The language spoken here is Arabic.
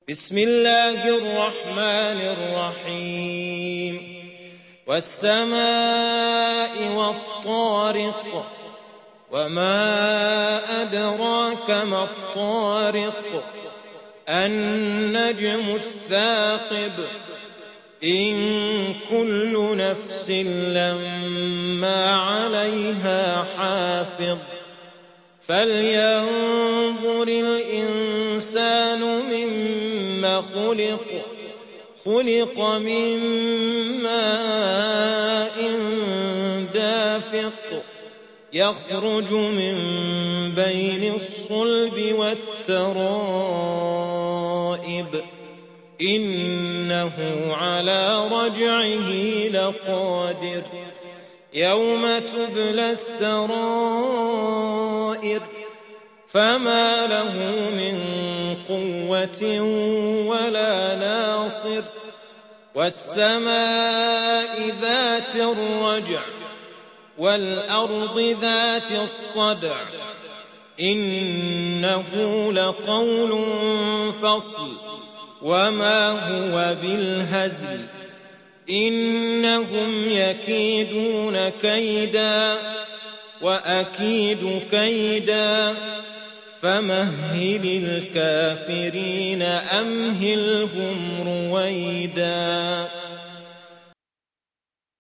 بسم الله الرحمن الرحيم والسماء والطارق وما أدراك ما الطارق النجم الثاقب إن كل نفس لما عليها حافظ فلينظر الإنسان مما خلق من ماء دافق يخرج من بين الصلب والترائب إنه على رجعه لقادر يوم تبلى السرائر فما له من قوة ولا ناصر والسماء ذات الرجع والأرض ذات الصدع إنه لقول فصل وما هو بالهزل إنهم يكيدون كيدا وأكيد كيدا فمهل الكافرين أمهلهم رويدا